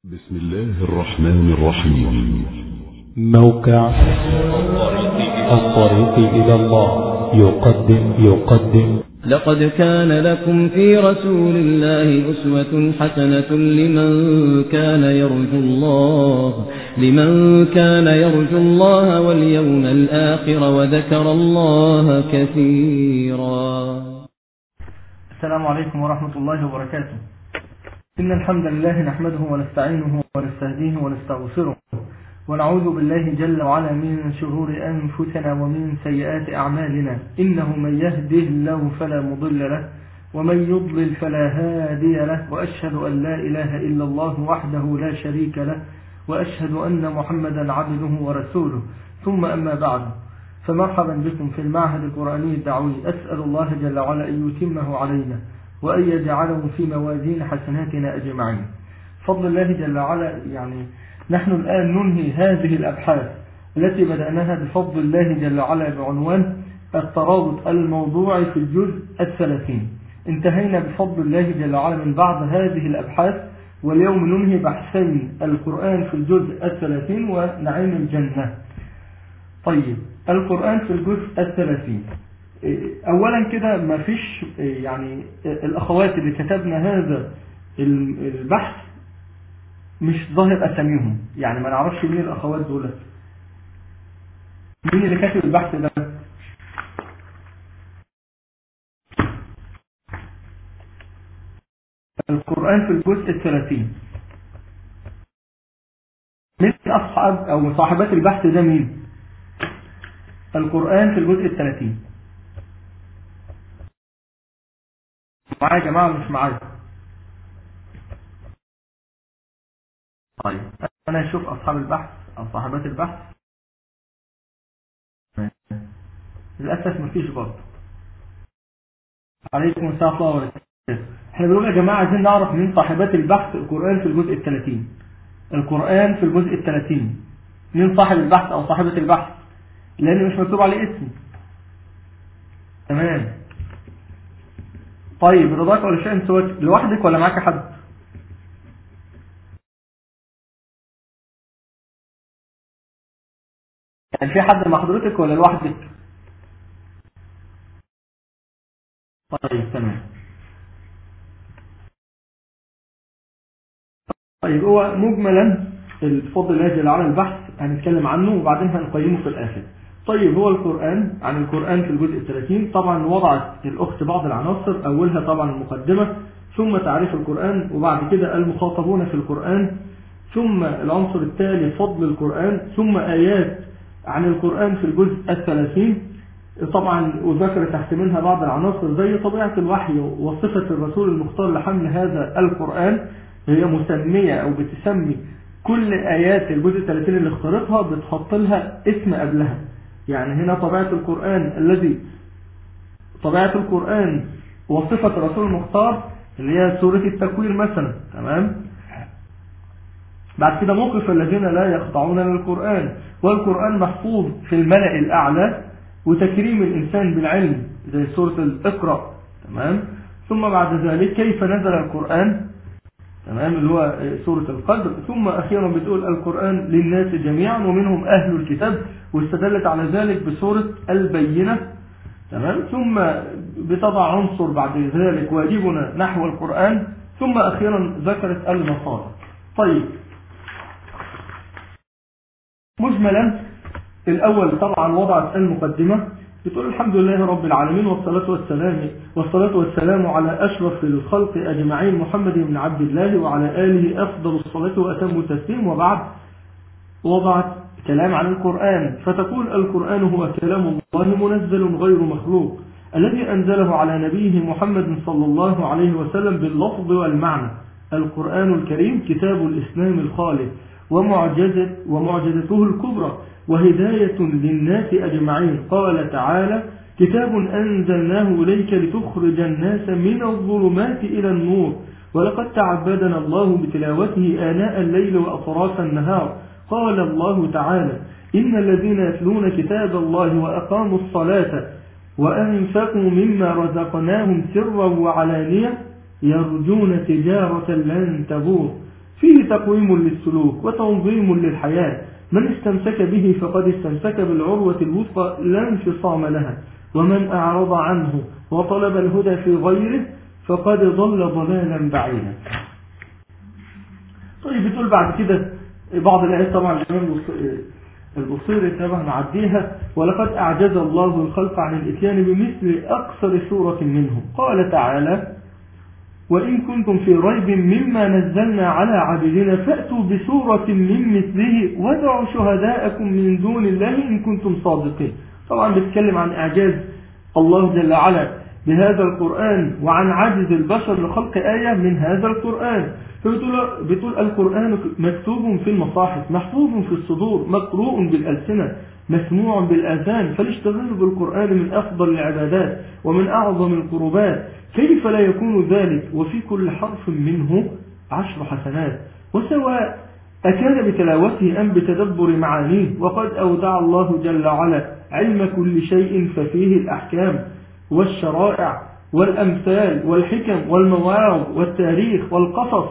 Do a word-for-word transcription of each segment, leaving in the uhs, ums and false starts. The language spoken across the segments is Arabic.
بسم الله الرحمن الرحيم. موقع الطريق إلى الله يقدم يقدم لقد كان لكم في رسول الله أسوة حسنة لمن كان يرجو الله لمن كان يرجو الله واليوم الآخر وذكر الله كثيرا. السلام عليكم ورحمة الله وبركاته. إن الحمد لله نحمده ونستعينه ونستهديه ونستغفره ونعوذ بالله جل وعلا من شرور أنفسنا ومن سيئات أعمالنا، إنه من يهده الله فلا مضل له ومن يضلل فلا هادي له، وأشهد أن لا إله إلا الله وحده لا شريك له، وأشهد أن محمدا عبده ورسوله. ثم أما بعد، فمرحبا بكم في المعهد القرآني الدعوي. أسأل الله جل وعلا أن يتمه علينا وأن يجعله في موازين حسناتنا أجمعين. فضل الله جل وعلا، يعني نحن الآن ننهي هذه الأبحاث التي بدأناها بفضل الله جل وعلا بعنوان الترابط الموضوعي في الجزء الثلاثين. انتهينا بفضل الله جل وعلا من بعض هذه الأبحاث، واليوم ننهي بحثين القرآن في الجزء الثلاثين ونعيم الجنة. طيب، القرآن في الجزء الثلاثين. اولا كده ما فيش يعني الاخوات اللي كتبنا هذا البحث مش ظاهر اساميهم، يعني ما نعرفش مين الاخوات دول، مين اللي كاتب البحث ده. القرآن في الجزء الثلاثين، مين اصحاب او صاحبات البحث ده؟ مين؟ القرآن في الجزء الثلاثين. معايا يا جماعة مش معايا؟ طيب، أنا أشوف أصحاب البحث أو صاحبات البحث. للأسف مفيش برضه. عليكم السلام ورحمة الله وبركاته. احنا بنقول يا جماعة عايزين نعرف مين صاحبات البحث القرآن في الجزء الثلاثين. القرآن في الجزء الثلاثين، مين صاحب البحث أو صاحبة البحث؟ لأن مش مكتوب عليه اسم. تمام. طيب، رضاك ولا شيء؟ انت لوحدك ولا معاك حد؟ يعني في حد مع حضرتك ولا لوحدك؟ طيب تمام. طيب، هو مجملا الفضل الله جل وعلا البحث هنتكلم عنه وبعدين هنقيمه في الآخر. طيب، هو القرآن عن القرآن في الجزء الثلاثين. طبعا وضعت الأخت بعض العناصر، أولها طبعا المقدمة، ثم تعريف القرآن، وبعد كده المخاطبون في القرآن، ثم العنصر التالي فضل القرآن، ثم آيات عن القرآن في الجزء الثلاثين. طبعا وذكر تحت منها بعض العناصر زي طبيعة الوحي وصفة الرسول المختار لحمل هذا القرآن. هي مسمية أو بتسمي كل آيات الجزء الثلاثين اللي اختارتها بتحط لها اسم قبلها. يعني هنا طبيعة القرآن الذي طبيعة القرآن وصفة الرسول المختار اللي هي سورة التكوير مثلا. تمام. بعد كده موقف الذين لا يخضعون للقرآن، والقرآن محفوظ في الملأ الأعلى، وتكريم الإنسان بالعلم زي سورة الإقرأ. تمام. ثم بعد ذلك كيف نزل القرآن، تمام، اللي هو سورة القدر. ثم أخيرا بتقول القرآن للناس جميعا ومنهم أهل الكتاب، واستدلت على ذلك بسورة البينة. تمام. ثم بتضع عنصر بعد ذلك واجبنا نحو القرآن، ثم أخيرا ذكرت المصادر. طيب، مجملا الأول طبعا وضعت المقدمة، بتقول الحمد لله رب العالمين والصلاة والسلام والصلاة والسلام على أشرف الخلق أجمعين محمد بن عبد الله وعلى آله أفضل الصلاة وأتم التسليم. وبعد وضعت كلام عن القرآن، فتقول القرآن هو كلام الله منزل غير مخلوق الذي أنزله على نبيه محمد صلى الله عليه وسلم باللفظ والمعنى. القرآن الكريم كتاب الإسلام الخالد ومعجزة ومعجزته الكبرى وهداية للناس أجمعين. قال تعالى: كتاب أنزلناه إليك لتخرج الناس من الظلمات إلى النور ولقد تعبدنا الله بتلاوته آناء الليل وأطراف النهار. قال الله تعالى: إن الذين يتلون كتاب الله وأقاموا الصلاة وأنفقوا مما رزقناهم سرا وعلانية يرجون تجارة لن تبور فيه تقويم للسلوك وتنظيم للحياة، من استمسك به فقد استمسك بالعروة الوثقى لا انفصام لها، ومن أعرض عنه وطلب الهدى في غيره فقد ضل ضلالا بعيدا. طيب بتقول بعد كده بعض الآيات، طبعا الإمام البصيري طبعا نعديها: ولقد أعجز الله الخلق عن الإتيان بمثل أقصر سورة منه. قال تعالى: وإن كنتم في ريب مما نزلنا على عبدنا فأتوا بسورة من مثله وادعوا شهداءكم من دون الله إن كنتم صادقين. طبعا بتكلم عن إعجاز الله جل وعلا بهذا القرآن وعن عجز البشر لخلق آية من هذا القرآن. فبتقول بتقول القرآن مكتوب في المصاحف، محفوظ في الصدور، مقروء بالألسنة، مسموع بالآذان، فالاشتغال بالقرآن من أفضل العبادات ومن أعظم القربات، كيف لا يكون ذلك وفي كل حرف منه عشر حسنات، وسواء أكان بتلاوته أم بتدبر معانيه. وقد أودع الله جل وعلا علم كل شيء، ففيه الأحكام والشرائع والأمثال والحكم والمواعظ والتاريخ والقصص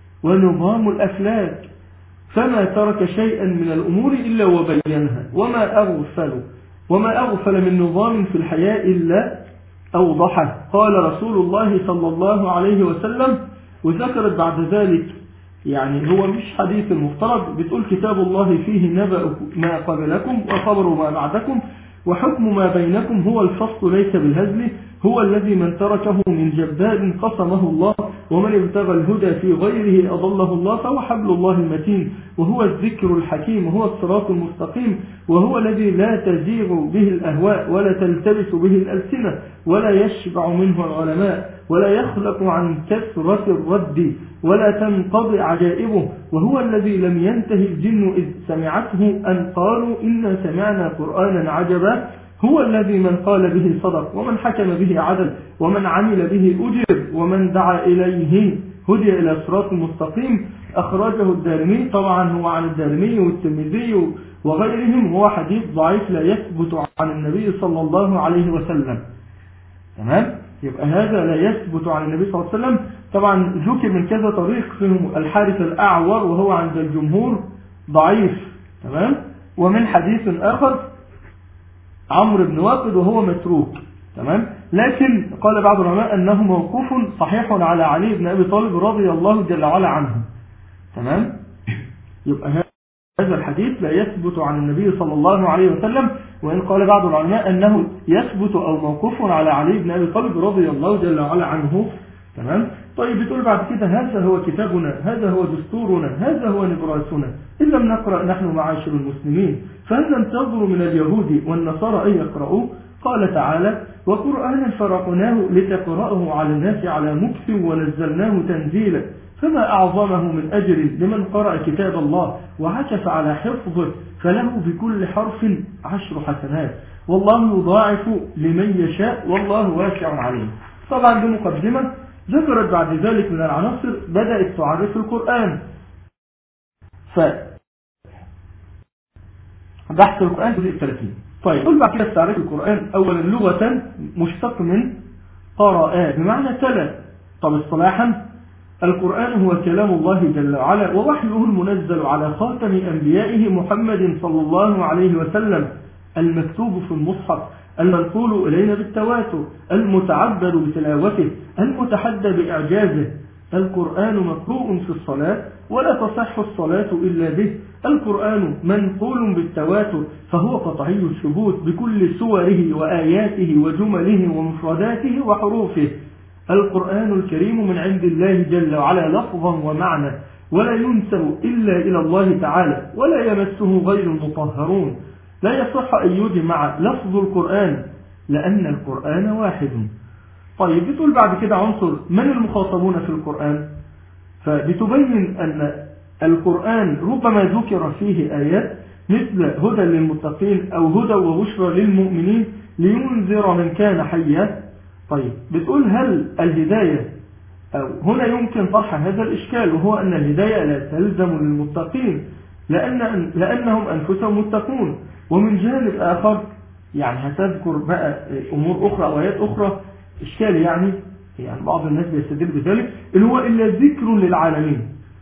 ونظام الأفلاك، فما ترك شيئا من الأمور إلا وبينها، وما أغفل وما أغفل من نظام في الحياة إلا أوضحه. قال رسول الله صلى الله عليه وسلم، وذكرت بعد ذلك يعني هو مش حديث المفترض، بتقول: كتاب الله فيه نبأ ما قبلكم وخبر ما بعدكم وحكم ما بينكم، هو الفصل ليس بالهزل، هو الذي من تركه من جبار قسمه الله، ومن ابتغى الهدى في غيره أضله الله، فهو حبل الله المتين، وهو الذكر الحكيم، وهو الصراط المستقيم، وهو الذي لا تزيغ به الأهواء ولا تلتبس به الألسنة ولا يشبع منه العلماء ولا يخلق عن كثرة الرد ولا تنقضي عجائبه، وهو الذي لم ينتهي الجن إذ سمعته أن قالوا إنا سمعنا قرآنا عجبا، هو الذي من قال به صدق، ومن حكم به عدل، ومن عمل به أجر، ومن دعا إليه هدي إلى صراط مستقيم. أخرجه الدارمي، طبعا هو عن الدارمي والترمذي وغيرهم، هو حديث ضعيف لا يثبت عن النبي صلى الله عليه وسلم. تمام؟ يبقى هذا لا يثبت عن النبي صلى الله عليه وسلم. طبعا ذكر من كذا طريق، فيهم الحارث الأعور وهو عند الجمهور ضعيف. تمام؟ ومن حديث آخر عمرو بن واقد وهو متروك. تمام؟ لكن قال بعض العلماء أنه موقوف صحيح على علي بن أبي طالب رضي الله جل وعلا عنه. تمام؟ يبقى هذا الحديث لا يثبت عن النبي صلى الله عليه وسلم، وإن قال بعض العلماء أنه يثبت أو موقوف على علي بن أبي طالب رضي الله جل وعلا عنه. تمام؟ طيب بتقول بعد كده: هذا هو كتابنا، هذا هو دستورنا، هذا هو نبراسنا، إن لم نقرأ نحن معاشر المسلمين فهل ننتظر من اليهود والنصارى أن يقرأوا؟ قال تعالى: وقرآنا فرقناه لتقرأه على الناس على مكث ونزلناه تنزيلا، فما أعظمه من أجر لمن قرأ كتاب الله وعكف على حفظه، فله بكل حرف عشر حسنات، والله يضاعف لمن يشاء والله واسع عليم. طبعا بمقدمة ذكرت بعد ذلك من العناصر بدأت تعرف القرآن. ف بحث القرآن جزء ثلاثين. طيب قل بعد كده تعريف القرآن. أولا لغة مشتق من قراءات بمعنى تلا. طب اصطلاحا القرآن هو كلام الله جل وعلا ووحيه المنزل على خاتم أنبيائه محمد صلى الله عليه وسلم، المكتوب في المصحف، المنقول إلينا بالتواتر، المتعبد بتلاوته، المتحدى بإعجازه. القرآن مقروء في الصلاة ولا تصح الصلاة إلا به. القرآن منقول بالتواتر فهو قطعي الثبوت بكل سوره وآياته وجمله ومفرداته وحروفه. القرآن الكريم من عند الله جل وعلا لفظا ومعنى، ولا ينسب إلا إلى الله تعالى، ولا يمسه غير المطهرون. لا يصح أن يجمع لفظ القرآن لأن القرآن واحد. طيب بتقول بعد كده عنصر من المخاطبون في القرآن، فبتبين أن القرآن ربما ذكر فيه آيات مثل هدى للمتقين أو هدى وبشرى للمؤمنين لينذر من كان حيا. طيب بتقول هل الهداية أو هنا يمكن طرح هذا الإشكال، وهو أن الهداية لا تلزم للمتقين لأن لأنهم أنفسهم متقون. ومن جانب آخر يعني هتذكر بقى أمور أخرى أو آيات أخرى إشكال يعني يعني بعض الناس بيستدل بذلك اللي هو إلا ذكر للعالمين،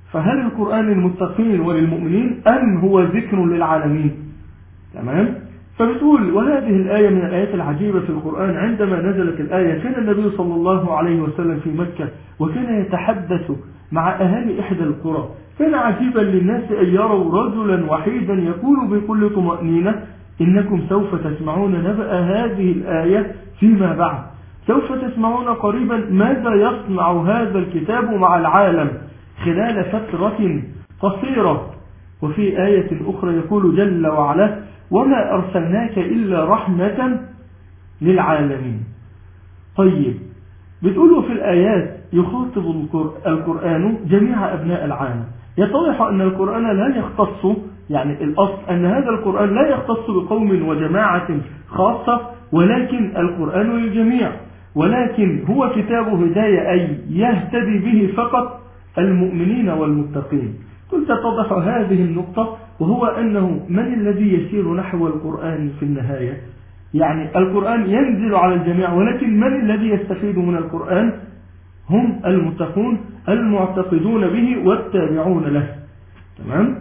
فهل القرآن للمتقين وللمؤمنين أم هو ذكر للعالمين؟ تمام. فبتقول وهذه الآية من الآيات العجيبة في القرآن. عندما نزلت الآية كان النبي صلى الله عليه وسلم في مكة وكان يتحدث مع أهالي إحدى القرى. كان عجيبا للناس أن يروا رجلا وحيدا يقول بكل طمأنينة إنكم سوف تسمعون نبأ هذه الآية فيما بعد، سوف تسمعون قريبا ماذا يصنع هذا الكتاب مع العالم خلال فترة قصيرة. وفي آية أخرى يقول جل وعلا وما أرسلناك إلا رحمة للعالمين. طيب بتقولوا في الآيات يخاطب القرآن جميع أبناء العالم. يتضح أن القرآن لا يختص، يعني الأصل أن هذا القرآن لا يختص بقوم وجماعة خاصة، ولكن القرآن للجميع، ولكن هو كتاب هداية أي يهتدي به فقط المؤمنين والمتقين. كنت تتضح هذه النقطة، وهو أنه من الذي يسير نحو القرآن في النهاية؟ يعني القرآن ينزل على الجميع، ولكن من الذي يستفيد من القرآن؟ هم المتقون المعتقدون به والتابعون له. تمام.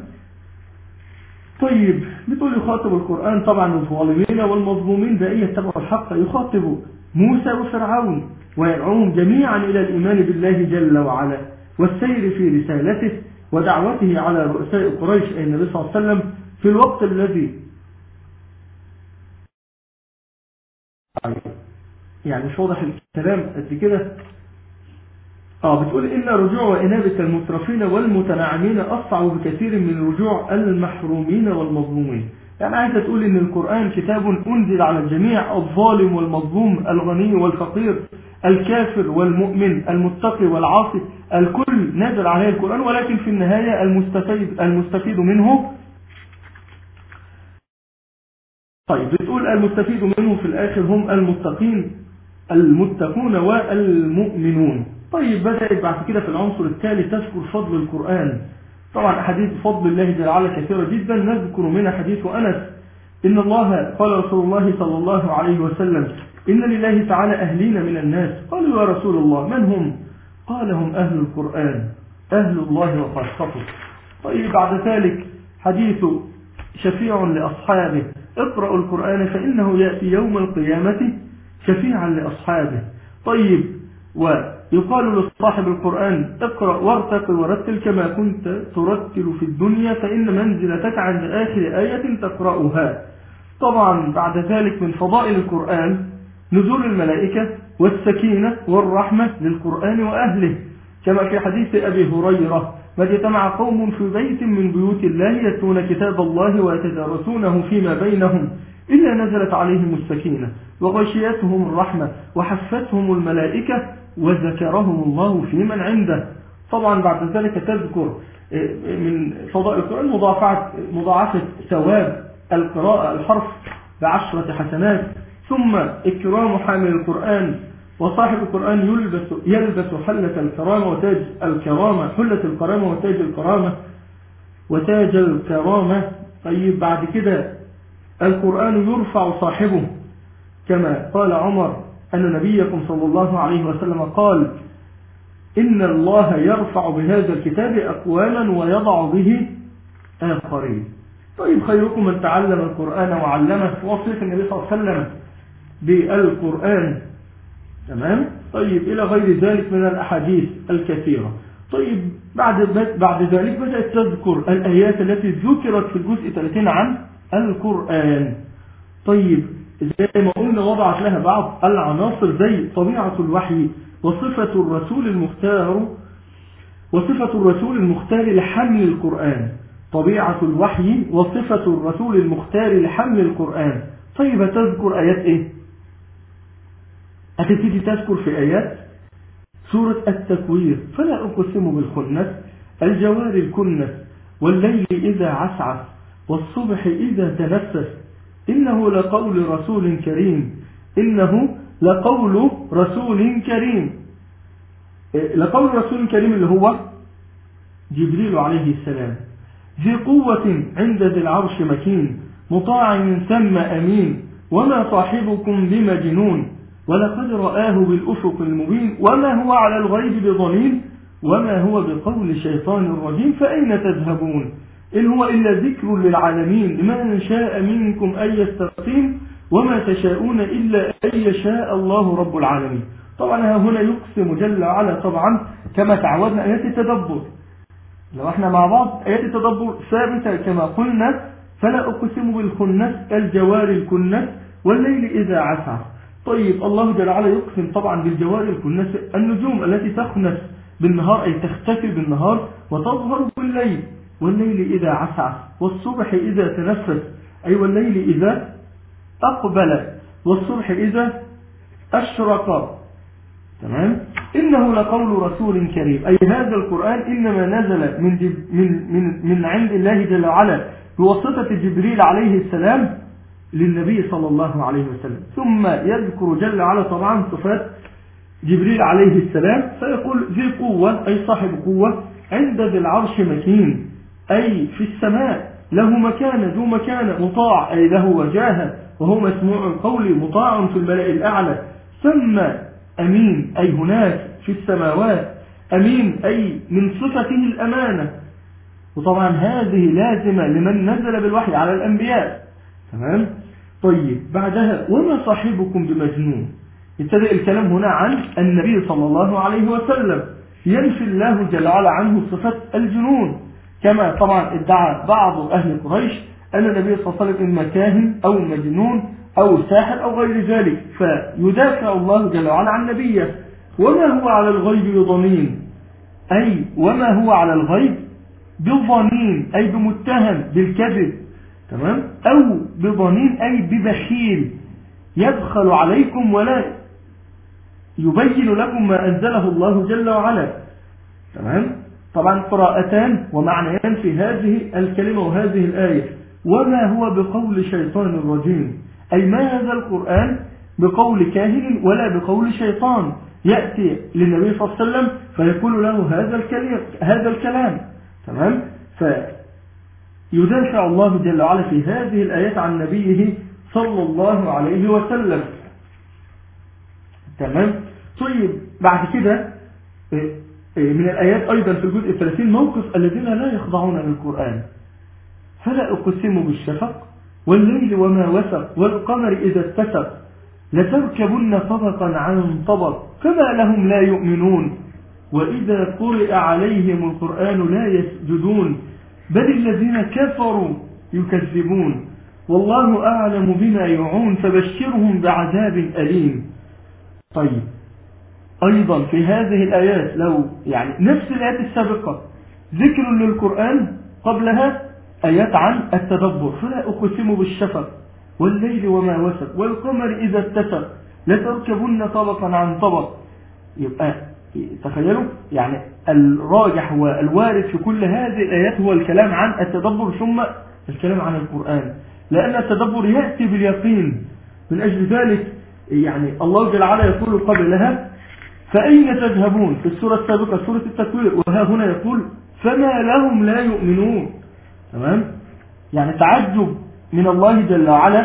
طيب بتقول يخاطب القرآن طبعا الظالمين والمظلومين بأن يتبعوا الحق، يخاطب موسى وفرعون ويدعوهم جميعا إلى الإيمان بالله جل وعلا والسير في رسالته ودعوته على رؤساء قريش أي النبي صلى الله عليه وسلم في الوقت الذي يعني مش واضح الكلام قد كده. اه بتقول إن رجوع وإنابة المترفين والمتناعمين أصعب بكثير من رجوع المحرومين والمظلومين. يعني عايزة تقول إن القرآن كتاب أنزل على الجميع، الظالم والمظلوم، الغني والفقير، الكافر والمؤمن، المتقي والعاصي، الكل نازل عليه القرآن، ولكن في النهاية المستفيد المستفيد منه. طيب بتقول المستفيد منه في الآخر هم المتقين المتقون والمؤمنون. طيب بدأت بعد كده في العنصر الثالث تذكر فضل القرآن. طبعا أحاديث فضل الله جل وعلا كثيرة جدا، نذكر منها حديث أنس إن الله قال رسول الله صلى الله عليه وسلم إن لله تعالى أهلين من الناس. قالوا يا رسول الله من هم؟ قال هم أهل القرآن أهل الله وخاصته. طيب بعد ذلك حديث شفيع لأصحابه اقرأوا القرآن فإنه يأتي يوم القيامة شفيعا لأصحابه. طيب ويقال لصاحب القرآن اقرأ وارتق ورتل كما كنت ترتل في الدنيا فإن منزلتك عند آخر آية تقرأها. طبعا بعد ذلك من فضائل القرآن نزول الملائكة والسكينة والرحمة للقرآن وأهله، كما في حديث أبي هريرة ما اجتمع قوم في بيت من بيوت الله يتلون كتاب الله ويتدارسونه فيما بينهم إلا نزلت عليهم السكينة وغشيتهم الرحمة وحفتهم الملائكة وذكرهم الله في من عنده. طبعا بعد ذلك تذكر من فضائل القرآن مضاعفة مضاعفة ثواب القراءة الحرف بعشرة حسنات، ثم إكرام حامل القرآن، وصاحب القرآن يلبس يلبس حلة الكرامة وتاج الكرامة حلة الكرامة وتاج الكرامة وتاج الكرامة. طيب بعد كده القرآن يرفع صاحبه كما قال عمر أن نبيكم صلى الله عليه وسلم قال إن الله يرفع بهذا الكتاب أقواما ويضع به آخرين. طيب خيركم من تعلم القرآن وعلمه، وصية النبي صلى الله عليه وسلم بالقرآن. تمام. طيب إلى غير ذلك من الأحاديث الكثيرة. طيب بعد بعد ذلك بدأت تذكر الآيات التي ذكرت في الجزء ثلاثين عن القرآن. طيب زي ما قلنا وضعت لها بعض العناصر زي طبيعة الوحي وصفة الرسول المختار وصفة الرسول المختار لحمل القرآن. طبيعة الوحي وصفة الرسول المختار لحمل القرآن. طيب تذكر آيات إيه؟ هتبتدي تذكر في آيات سورة التكوير فلا أقسم بالخنس الجوار الكنس والليل إذا عسعس والصبح إذا تنفس إنه لقول رسول كريم إنه لقول رسول كريم. لقول رسول كريم اللي هو جبريل عليه السلام ذي قوة عند ذي العرش مكين مطاع ثم أمين وما صاحبكم بمجنون ولقد رآه بالأفق المبين وما هو على الغيب بضنين وما هو بقول شيطان رجيم فأين تذهبون إن هو إلا ذكر للعالمين لمن شاء منكم أن يستقيم وما تشاءون إلا أن يشاء الله رب العالمين. طبعا هنا يقسم جل وعلا طبعا كما تعودنا آيات التدبر. لو احنا مع بعض آيات التدبر ثابتة كما قلنا فلا أقسم بالخنس الجوار الكنس والليل إذا عسعس. طيب الله جل وعلا يقسم طبعا بالجوار الكنس النجوم التي تخنس بالنهار أي تختفي بالنهار وتظهر بالليل والليل إذا عسعس والصبح إذا تنفس أي والليل إذا أقبل والصبح إذا أشرق. تمام. إنه لقول رسول كريم أي هذا القرآن إنما نزل من, من, من, من عند الله جل وعلا بواسطة جبريل عليه السلام للنبي صلى الله عليه وسلم. ثم يذكر جل وعلا طبعا صفات جبريل عليه السلام فيقول ذي قوة أي صاحب قوة عند ذي العرش مكين أي في السماء له مكان ذو مكان مطاع أي له وجاهة وهو مسموع القول مطاع في الملأ الأعلى. ثم أمين أي هناك في السماوات أمين أي من صفته الأمانة. وطبعا هذه لازمة لمن نزل بالوحي على الأنبياء. تمام. طيب بعدها وما صاحبكم بمجنون. ابتدأ الكلام هنا عن النبي صلى الله عليه وسلم ينفي الله جل وعلا عنه صفة الجنون كما طبعا ادعى بعض أهل قريش أن النبي صلى الله عليه وسلم إما كاهن أو مجنون أو ساحر أو غير ذلك فيدافع الله جل وعلا عن نبيه. وما هو على الغيب بضنين أي وما هو على الغيب بضنين أي بمتهم بالكذب. تمام. أو بضنين أي ببخيل يبخل عليكم ولا يبين لكم ما أنزله الله جل وعلا. تمام. طبعا قراءتان ومعنيان في هذه الكلمة وهذه الآية. وما هو بقول شيطان رجيم أي ما هذا القرآن بقول كاهن ولا بقول شيطان يأتي للنبي صلى الله عليه وسلم فيقول له هذا الكلام هذا الكلام. تمام. فيدافع الله جل وعلا في هذه الآيات عن نبيه صلى الله عليه وسلم. تمام. طيب بعد كده من الآيات أيضا في الجزء الثلاثين موقف الذين لا يخضعون للقرآن. فلا أقسم بالشفق والليل وما وسق والقمر إذا اتسق لتركبن طبقا عن طبق كما لهم لا يؤمنون وإذا قرئ عليهم القرآن لا يسجدون بل الذين كفروا يكذبون والله أعلم بما يوعون فبشرهم بعذاب أليم. طيب أيضا في هذه الآيات لو يعني نفس الآيات السابقة ذكر للقرآن قبلها آيات عن التدبر. فلا أقسم بالشفق والليل وما وسق والقمر إذا اتسق لتركبن طبقا عن طبق. يبقى تخيلوا يعني الراجح والوارد في كل هذه الآيات هو الكلام عن التدبر ثم الكلام عن القرآن لأن التدبر يأتي باليقين. من أجل ذلك يعني الله جل وعلا يقول قبلها فأين تذهبون في السورة السابقة سورة التكوير وها هنا يقول فما لهم لا يؤمنون. تمام. يعني تعجب من الله جل وعلا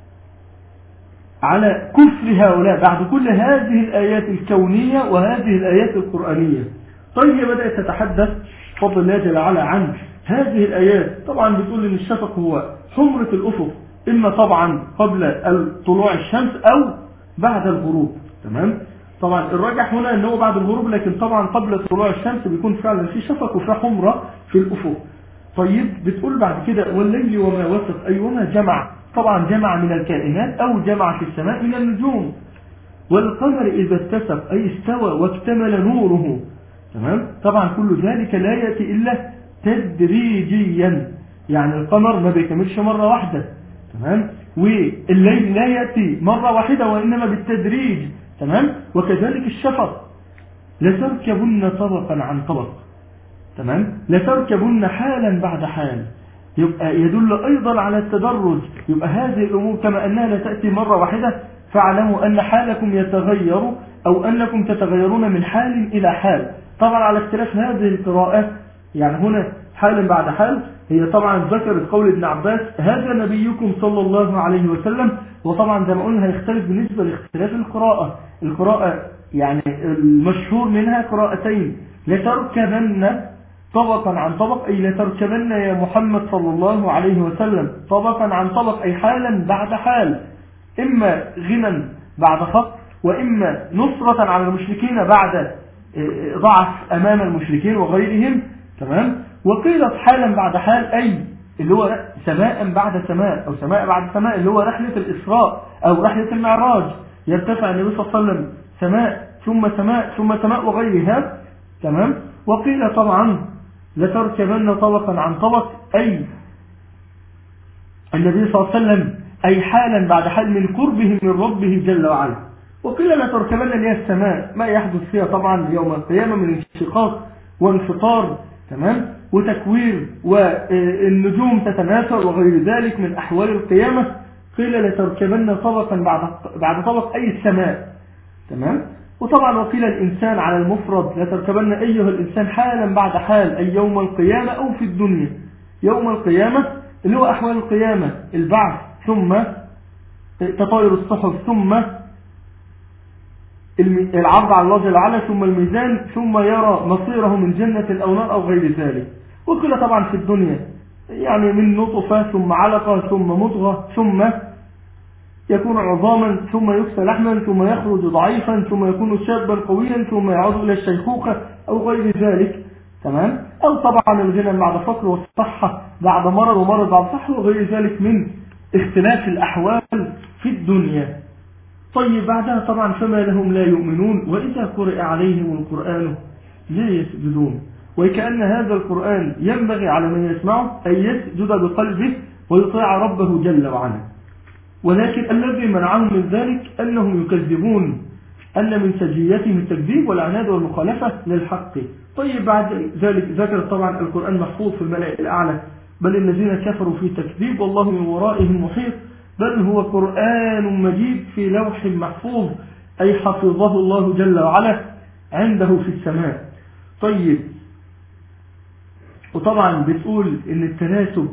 على كفر هؤلاء بعد كل هذه الآيات الكونية وهذه الآيات القرآنية. طيب بدأت تتحدث فضل الله جل وعلا عن هذه الآيات. طبعا بتقول إن الشفق هو حمرة الأفق إما طبعا قبل طلوع الشمس أو بعد الغروب. تمام. طبعا الراجح هنا أنه بعد الغروب لكن طبعا قبل طلوع الشمس بيكون فعلا في شفق وفي حمرة في الأفق. طيب بتقول بعد كده والليل وما وسق أي وما جمع طبعا جمع من الكائنات أو جمع في السماء من النجوم والقمر إذا اتسق أي استوى واكتمل نوره. تمام. طبعا كل ذلك لا يأتي إلا تدريجيا يعني القمر ما بيكملش مرة واحدة. تمام. والليل لا يأتي مرة واحدة وإنما بالتدريج. تمام. وكذلك الشفق لتركبن طبقا عن طبق. تمام. لتركبن حالا بعد حال يبقى يدل أيضا على التدرج. يبقى هذه الأمور كما أنها لا تأتي مرة واحدة فاعلموا أن حالكم يتغير أو أنكم تتغيرون من حال إلى حال. طبعا على اختلاف هذه القراءة يعني هنا حال بعد حال هي طبعا ذكرت قول ابن عباس هذا نبيكم صلى الله عليه وسلم. وطبعا زي ما قلنا هيختلف بالنسبة لاختلاف القراءة. القراءة يعني المشهور منها قراءتين لتركبن طبقا عن طبق، أي لتركبن يا محمد صلى الله عليه وسلم طبقا عن طبق، أي حالا بعد حال، إما غنى بعد فقر، وإما نصرة على المشركين بعد ضعف أمام المشركين وغيرهم. تمام. وقيلت حالا بعد حال، أي اللي هو سماء بعد سماء، أو سماء بعد سماء، اللي هو رحلة الإسراء أو رحلة المعراج. يرتفع النبي صلى الله عليه وسلم سماء ثم سماء ثم سماء وغيرها. تمام. وقيل طبعا لتركبن طبقا عن طبق، أي النبي صلى الله عليه وسلم أي حالا بعد حال من قربه من ربه جل وعلا. وقيل لتركبن اللي هي السماء، ما يحدث فيها طبعا يوم القيامة من انشقاق وانفطار. تمام. وتكوير والنجوم تتناثر وغير ذلك من أحوال القيامة. قيل لتركبن طبقا بعد بعد طبق، أي السماء. تمام. وطبعا وقيل الإنسان على المفرد، لتركبن أيها الإنسان حالا بعد حال، أي يوم القيامة أو في الدنيا. يوم القيامة اللي هو أحوال القيامة، البعث ثم تطاير الصحف ثم العرض على الله جل وعلا ثم الميزان ثم يرى مصيره من جنة أو نار أو غير ذلك. وقيل طبعا في الدنيا يعني من نطفة ثم علقة ثم مضغة ثم يكون عظاما ثم يكسى لحما ثم يخرج ضعيفا ثم يكون شابا قويا ثم يعود إلى الشيخوخة أو غير ذلك. تمام. أو طبعا الغنى بعد فقر، والصحة بعد مرض، ومرض بعد صحة، وغير ذلك من اختلاف الأحوال في الدنيا. طيب بعدها طبعا فما لهم لا يؤمنون وإذا قرئ عليهم القرآن لا يسجدون. وكأن هذا القرآن ينبغي على من يسمعه أن يسجد بقلبه ويطيع ربه جل وعلا، ولكن الذي منعهم من ذلك أنهم يكذبون، أن من سجيتهم التكذيب والعناد والمخالفة للحق. طيب بعد ذلك ذكر طبعا القرآن محفوظ في الملأ الأعلى، بل الذين كفروا في تكذيب والله من ورائهم محيط، بل هو قرآن مجيد في لوح محفوظ، أي حفظه الله جل وعلا عنده في السماء. طيب وطبعا بتقول إن التناسب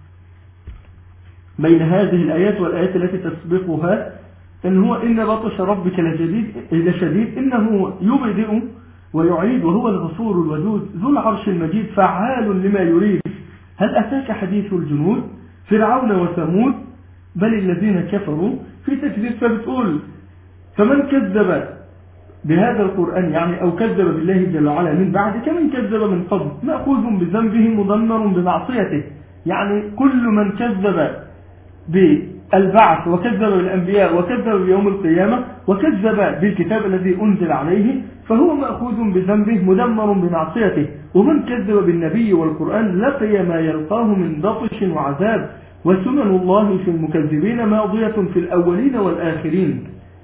بين هذه الآيات والآيات التي تسبقها إن هو إن بطش ربك لشديد لشديد إنه يبدئ ويعيد وهو الغفور الودود ذو العرش المجيد فعال لما يريد. هل أتاك حديث الجنود فرعون وثمود؟ بل الذين كفروا في تكذيب. فبتقول فمن كذب بهذا القرآن يعني أو كذب بالله جل وعلا من بعد كمن كذب من قبل مأخوذ بذنبه مدمر بمعصيته. يعني كل من كذب بالبعث وكذب بالأنبياء وكذب بيوم القيامة وكذب بالكتاب الذي أنزل عليه فهو مأخوذ بذنبه مدمر بمعصيته. ومن كذب بالنبي والقرآن لقي ما يلقاه من بطش وعذاب وسنن الله في المكذبين ماضية في الأولين والآخرين.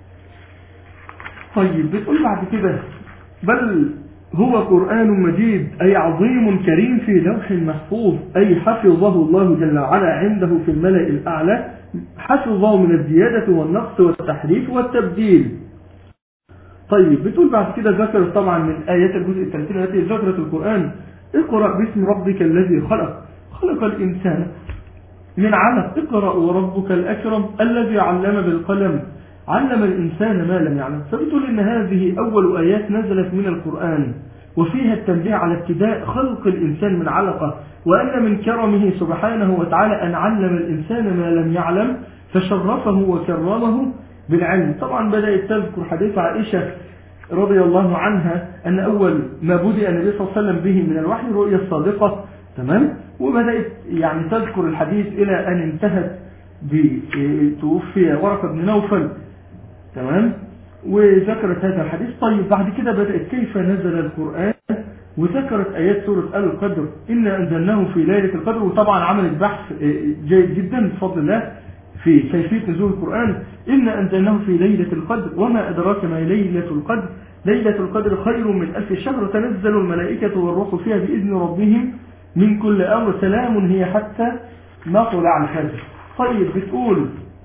طيب بتقول بعد كده بل هو قرآن مجيد أي عظيم كريم في لوح محفوظ أي حفظه الله جل وعلا عنده في الملأ الأعلى، حفظه من الزيادة والنقص والتحريف والتبديل. طيب بتقول بعد كده ذكر طبعا من آيات الجزء الثلاثين التي ذكرت القرآن اقرأ باسم ربك الذي خلق خلق الإنسان من علق اقرأ وربك الأكرم الذي علم بالقلم علم الإنسان ما لم يعلم. فبتقول إن هذه أول آيات نزلت من القرآن وفيها التنبيه على ابتداء خلق الإنسان من علقة، وأن من كرمه سبحانه وتعالى أن علم الإنسان ما لم يعلم فشرفه وكرمه بالعلم. طبعا بدأت تذكر حديث عائشة رضي الله عنها أن أول ما بدأ النبي صلى الله عليه وسلم به من الوحي الرؤيا الصادقة. تمام. وبدأت يعني تذكر الحديث إلى أن انتهت بتوفي ورقة بن نوفل. تمام. وذكرت هذا الحديث. طيب بعد كده بدأت كيف نزل القرآن وذكرت آيات سورة القدر إنا أنزلناه في ليلة القدر. وطبعا عملت بحث جيد جدا بفضل الله في كيفية نزول القرآن. إنا أنزلناه في ليلة القدر وما أدراك ما ليلة القدر ليلة القدر خير من ألف شهر تنزل الملائكة والروح فيها بإذن ربهم من كل أمر سلام هي حتى مطلع الفجر. طيب بتقول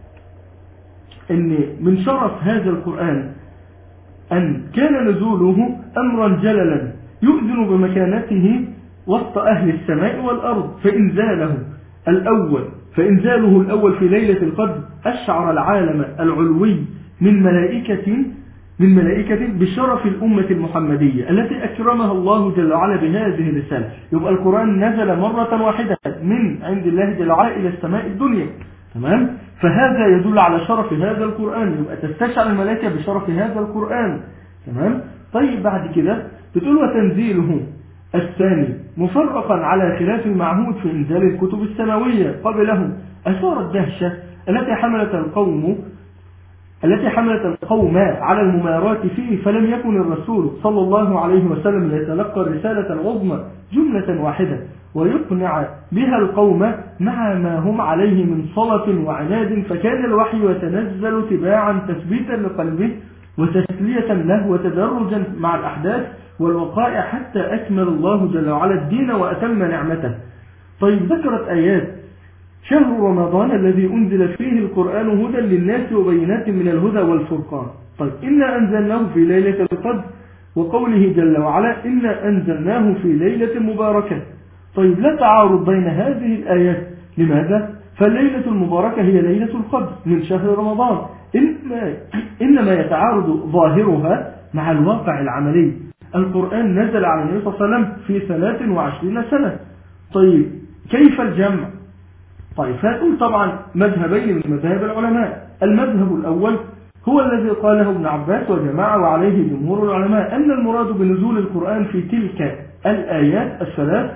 إن من شرف هذا القرآن أن كان نزوله أمرا جللا يؤذن بمكانته وسط أهل السماء والأرض. فإنزاله الأول فإنزاله الأول في ليلة القدر أشعر العالم العلوي من ملائكة من ملائكة بشرف الأمة المحمدية التي أكرمها الله جل وعلا بهذه الرسالة. يبقى القرآن نزل مرة واحدة من عند الله جل وعلا إلى السماء الدنيا. تمام؟ فهذا يدل على شرف هذا القرآن، يبقى تستشعر الملائكة بشرف هذا القرآن. تمام؟ طيب بعد كده بتقول وتنزيله الثاني مفرقا على خلاف المعهود في إنزال الكتب السماوية قبله أثار الدهشة التي حملت القوم التي حملت القوم على الممارات فيه، فلم يكن الرسول صلى الله عليه وسلم يتلقى الرسالة العظمى جملة واحدة ويقنع بها القوم مع ما هم عليه من صلف وعناد، فكان الوحي يتنزل تباعا تثبيتا لقلبه وتسلية له وتدرجا مع الأحداث والوقائع حتى أكمل الله جل وعلا الدين وأتم نعمته. طيب ذكرت آيات شهر رمضان الذي أنزل فيه القرآن هدى للناس وبينات من الهدى والفرقان. طيب إنا أنزلناه في ليلة القدر، وقوله جل وعلا إنا أنزلناه في ليلة مباركة. طيب لا تعارض بين هذه الآيات، لماذا؟ فالليلة المباركة هي ليلة القدر من شهر رمضان، إنما, إنما يتعارض ظاهرها مع الواقع العملي. القرآن نزل على النبي صلى الله عليه وسلم في ثلاث وعشرين سنة. طيب كيف الجمع؟ طيب فنقول طبعا مذهبين من مذاهب العلماء. المذهب الأول هو الذي قاله ابن عباس وجماعة وعليه جمهور العلماء، أن المراد بنزول القرآن في تلك الآيات الثلاث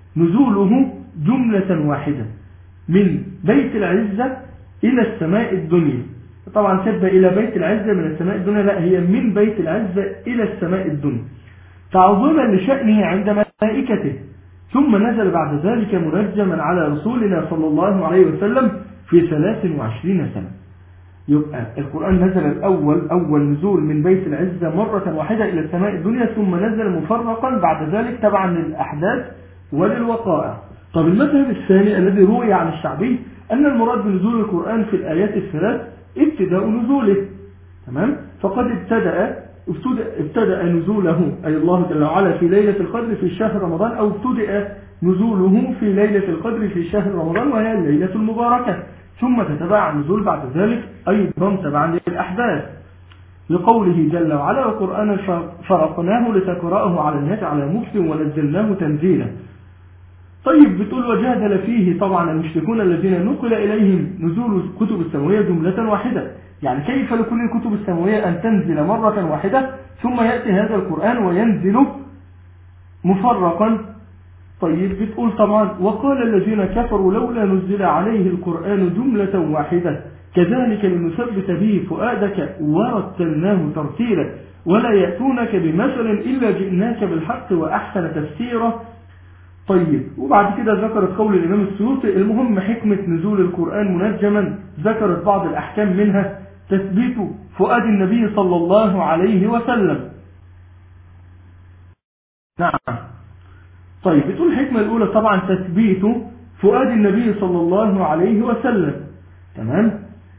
نزوله جملة واحدة من بيت العزة إلى السماء الدنيا. طبعا سب إلى بيت العزة من السماء الدنيا، لا، هي من بيت العزة إلى السماء الدنيا تعظيما لشأنه عند ملائكته، ثم نزل بعد ذلك منجما على رسولنا صلى الله عليه وسلم في ثلاث وعشرين سنة. يبقى القرآن نزل الأول أول نزول من بيت العزة مرة واحدة إلى السماء الدنيا، ثم نزل مفرقا بعد ذلك تبعا للأحداث وللوقائع. طب المذهب الثاني الذي روي عن الشعبي أن المراد بنزول القرآن في الآيات الثلاث ابتداء نزوله. تمام؟ فقد ابتدأ ابتدأ نزوله أي الله جل وعلا في ليلة القدر في شهر رمضان، أو ابتدأ نزوله في ليلة القدر في شهر رمضان وهي الليلة المباركة، ثم تتبع النزول بعد ذلك أيضا تبعا للأحداث، لقوله جل وعلا وقرآن فرقناه لتقرأه على الناس على مكث ونزلناه تنزيلا. طيب بتقول وجادل فيه طبعا المشركون الذين نقل إليهم نزول الكتب السماوية جملة واحدة، يعني كيف لكل الكتب السماوية أن تنزل مرة واحدة ثم يأتي هذا القرآن وينزل مفرقا؟ طيب بتقول طبعا وقال الذين كفروا لولا نزل عليه القرآن جملة واحدة كذلك لنثبت به فؤادك ورتلناه ترتيلا ولا يأتونك بمثل إلا جئناك بالحق وأحسن تفسيرا. طيب وبعد كده ذكرت قول الإمام السيوطي المهم حكمة نزول القرآن منجما، ذكرت بعض الأحكام منها تثبيت فؤاد النبي صلى الله عليه وسلم. نعم. طيب بتقول الحكمة الأولى طبعا تثبيت فؤاد النبي صلى الله عليه وسلم. تمام.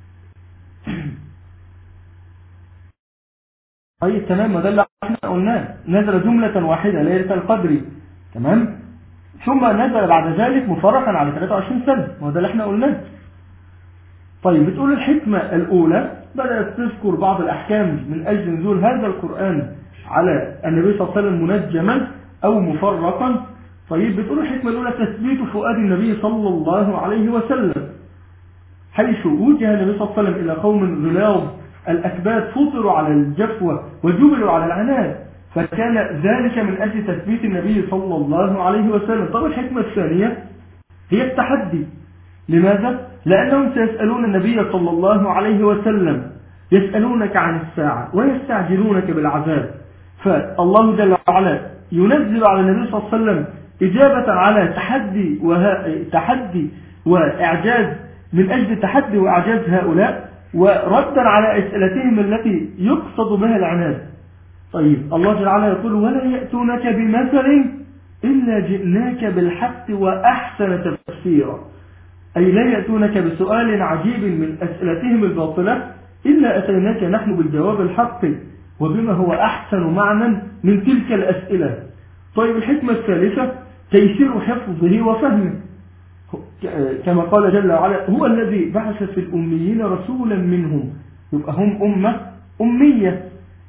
طيب تمام، ما ده اللي احنا قلناه، نزل جملة واحدة ليلة القدر. تمام. ثم نزل بعد ذلك مفرقا على ثلاثة وعشرين سنة، ما ده اللي احنا قلناه. طيب بتقول الحكمة الأولى بدأت تذكر بعض الأحكام من أجل نزول هذا القرآن على النبي صلى الله عليه وسلم منجما أو مفرقا. طيب بتقول الحكمة الأولى تثبيت فؤاد النبي صلى الله عليه وسلم، حيث وجه النبي صلى الله عليه وسلم إلى قوم غلاظ الأكباد فطروا على الجفوة وجبلوا على العناد، فكان ذلك من أجل تثبيت النبي صلى الله عليه وسلم. طب الحكمة الثانية هي التحدي. لماذا؟ لأنهم سيسألون النبي صلى الله عليه وسلم، يسألونك عن الساعة ويستعجلونك بالعذاب، فالله جل وعلا ينزل على النبي صلى الله عليه وسلم إجابة على تحدي وها... تحدي وإعجاز من أجل تحدي وإعجاز هؤلاء، وردا على أسئلتهم التي يقصد بها العناد. طيب الله جل وعلا يقول ولا يأتونك بمثل إلا جئناك بالحق وأحسن تفسيرا، أي لا يأتونك بسؤال عجيب من أسئلتهم الباطلة إلا أتيناك نحن بالجواب الحق وبما هو أحسن معنى من تلك الأسئلة. طيب الحكمة الثالثة تيسير حفظه وفهمه، كما قال جل وعلا هو الذي بعث في الأميين رسولا منهم، يبقى هم أمة أمية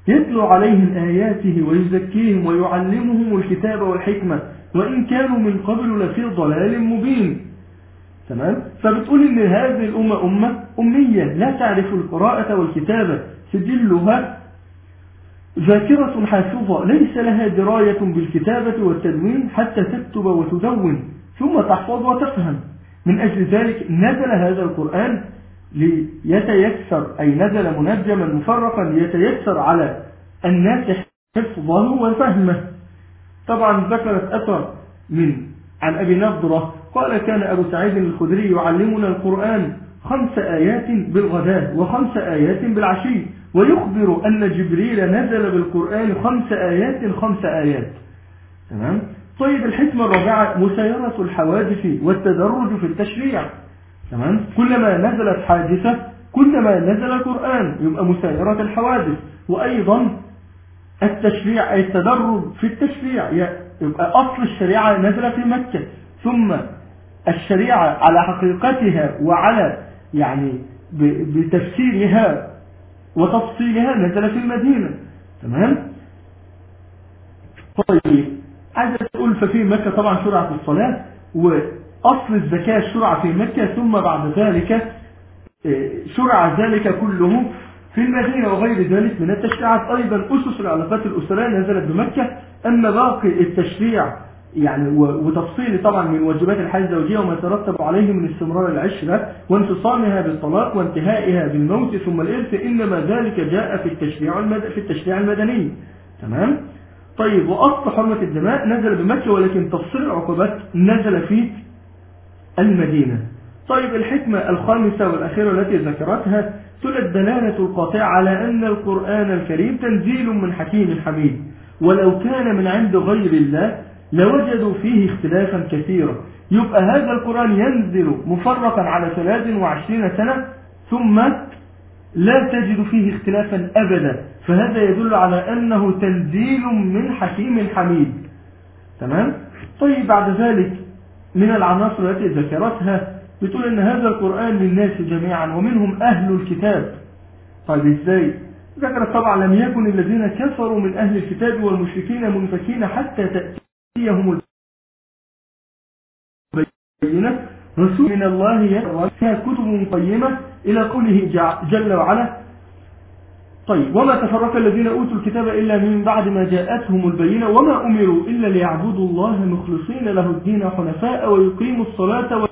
يتلو عليهم آياته ويزكيهم ويعلمهم الكتاب والحكمة وإن كانوا من قبل لفي ضلال مبين. تمام؟ فبتقول إن هذه الأمة أمة أمية لا تعرف القراءة والكتابة، سجلها ذاكرة حافظة ليس لها دراية بالكتابة والتدوين حتى تكتب وتدون ثم تحفظ وتفهم. من أجل ذلك نزل هذا القرآن ليتيسر، أي نزل منجما مفرقا ليتيسر على الناس حفظه وفهمه. طبعا ذكرت أثر من عن أبي نضرة قال كان أبو سعيد الخدري يعلمنا القرآن خمس آيات بالغداء وخمس آيات بالعشي، ويخبر أن جبريل نزل بالقرآن خمس آيات خمس آيات. تمام؟ طيب الحكمة الرابعة مسايرة الحوادث والتدرج في التشريع. تمام؟ كلما نزلت حادثة كلما نزل القرآن، يبقى مسايرة الحوادث. وأيضا التشريع أي التدرج في التشريع، يبقى أصل الشريعة نزل في مكة، ثم الشريعة على حقيقتها وعلى يعني بتفسيرها وتفصيلها نزل في المدينة. تمام؟ طيب عايز تقول ففي مكة طبعا شرعت الصلاة، وأصل الزكاة شرع في مكة، ثم بعد ذلك شرع ذلك كله في المدينة وغير ذلك من التشريعات. أيضا أسس العلاقات الأسرية نزلت بمكة. أما باقي التشريع يعني وتفصيل طبعا من واجبات الحياة الزوجية وما يترتب عليه من استمرار العشرة وانفصامها بالطلاق وانتهائها بالموت ثم الإرث، إنما ذلك جاء في التشريع في التشريع المدني. تمام؟ طيب وأصل حرمة الدماء نزل بمكة، ولكن تفصيل العقوبات نزل في المدينة. طيب الحكمة الخامسة والأخيرة التي ذكرتها تلك الدلالة القاطعة على أن القرآن الكريم تنزيل من حكيم حميد، ولو كان من عند غير الله لوجدوا فيه اختلافا كثيرا. يبقى هذا القرآن ينزل مفرقا على ثلاث وعشرين سنة ثم لا تجد فيه اختلافا أبدا، فهذا يدل على أنه تنزيل من حكيم حميد. تمام؟ طيب بعد ذلك من العناصر التي ذكرتها بتقول أن هذا القرآن للناس جميعا ومنهم أهل الكتاب. طيب إزاي؟ ذكرت طبعا لم يكن الذين كفروا من أهل الكتاب والمشركين منفكين حتى تأتيهم البينة رسول من الله يتلو كتب قيمة إلى قوله جل وعلا. طيب وما تفرق الذين أوتوا الكتاب إلا من بعد ما جاءتهم البينة وما أمروا إلا ليعبدوا الله مخلصين له الدين حنفاء ويقيموا الصلاة